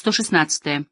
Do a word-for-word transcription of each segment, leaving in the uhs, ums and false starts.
сто шестнадцатое.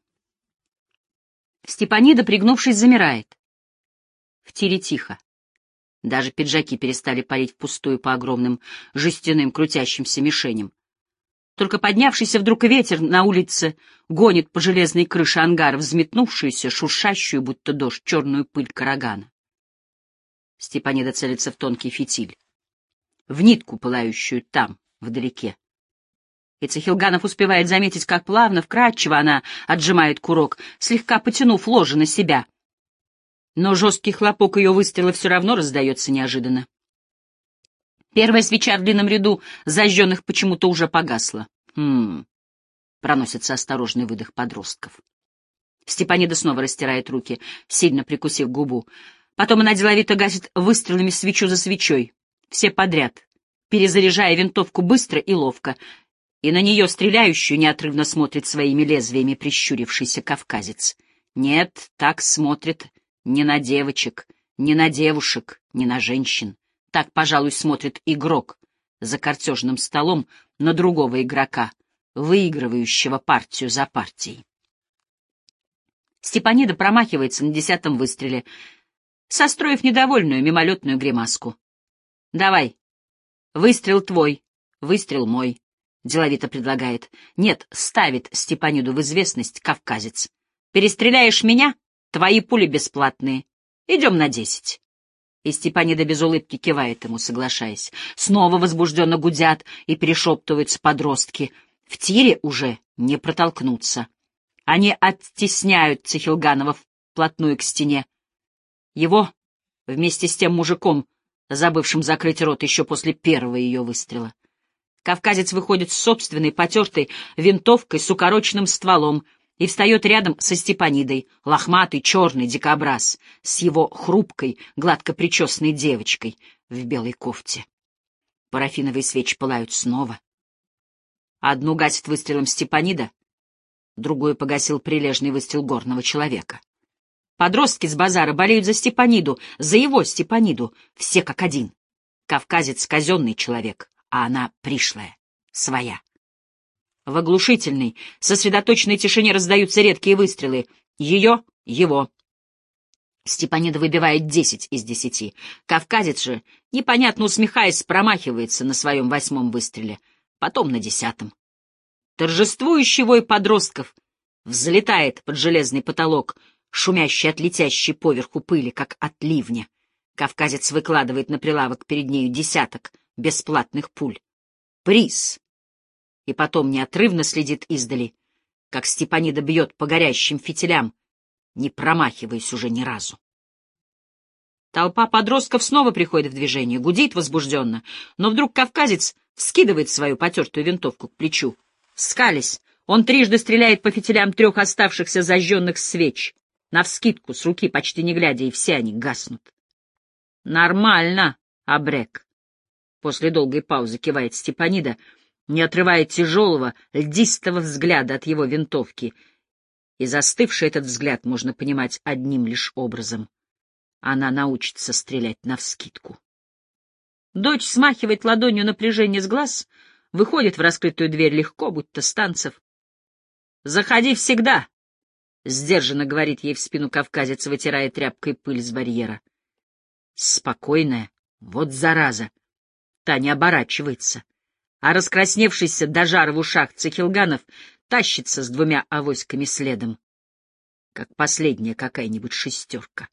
Степанида, пригнувшись, замирает. В тире тихо. Даже пиджаки перестали парить впустую по огромным жестяным крутящимся мишеням. Только поднявшийся вдруг ветер на улице гонит по железной крыше ангара взметнувшуюся, шуршащую, будто дождь, черную пыль карагана. Степанида целится в тонкий фитиль, в нитку, пылающую там, вдалеке. И Цихилганов успевает заметить, как плавно, вкрадчиво она отжимает курок, слегка потянув ложе на себя. Но жесткий хлопок ее выстрела все равно раздается неожиданно. Первая свеча в длинном ряду зажженных почему-то уже погасла. «Хм...» — проносится осторожный выдох подростков. Степанида снова растирает руки, сильно прикусив губу. Потом она деловито гасит выстрелами свечу за свечой, все подряд, перезаряжая винтовку быстро и ловко, и на нее стреляющую неотрывно смотрит своими лезвиями прищурившийся кавказец. Нет, так смотрит не на девочек, не на девушек, не на женщин. Так, пожалуй, смотрит игрок за картежным столом на другого игрока, выигрывающего партию за партией. Степанида промахивается на десятом выстреле, состроив недовольную мимолетную гримаску. «Давай, выстрел твой, выстрел мой», — деловито предлагает. «Нет», — ставит Степаниду в известность кавказец. «Перестреляешь меня? Твои пули бесплатные. Идем на десять». И Степанида без улыбки кивает ему, соглашаясь. Снова возбужденно гудят и перешептываются подростки. В тире уже не протолкнуться. Они оттесняют Цихилганова вплотную к стене. Его, вместе с тем мужиком, забывшим закрыть рот еще после первого ее выстрела. Кавказец выходит с собственной потертой винтовкой с укороченным стволом и встает рядом со Степанидой, лохматый, черный дикобраз, с его хрупкой, гладко причесанной девочкой в белой кофте. Парафиновые свечи пылают снова. Одну гасит выстрелом Степанида, другую погасил прилежный выстрел горного человека. Подростки с базара болеют за Степаниду, за его Степаниду, все как один. Кавказец — казенный человек, а она пришлая, своя. В оглушительной, сосредоточенной тишине раздаются редкие выстрелы. Ее, его. Степанида выбивает десять из десяти. Кавказец же, непонятно усмехаясь, промахивается на своем восьмом выстреле, потом на десятом. Торжествующий вой подростков взлетает под железный потолок, шумящий от летящей поверху пыли, как от ливня. Кавказец выкладывает на прилавок перед нею десяток бесплатных пуль. Приз! И потом неотрывно следит издали, как Степанида бьет по горящим фитилям, не промахиваясь уже ни разу. Толпа подростков снова приходит в движение, гудит возбужденно, но вдруг кавказец вскидывает свою потертую винтовку к плечу. Скалясь, он трижды стреляет по фитилям трех оставшихся зажженных свеч, навскидку, с руки, почти не глядя, и все они гаснут. «Нормально, Абрек», — после долгой паузы кивает Степанида, не отрывая тяжелого, льдистого взгляда от его винтовки. И застывший этот взгляд можно понимать одним лишь образом. Она научится стрелять навскидку. Дочь смахивает ладонью напряжение с глаз, выходит в раскрытую дверь легко, будто с танцев. «Заходи всегда», — сдержанно говорит ей в спину кавказец, вытирая тряпкой пыль с барьера. Спокойная, вот зараза. Та не оборачивается. А раскрасневшийся до жара в ушах Цихилганов тащится с двумя авоськами следом, как последняя какая-нибудь шестерка.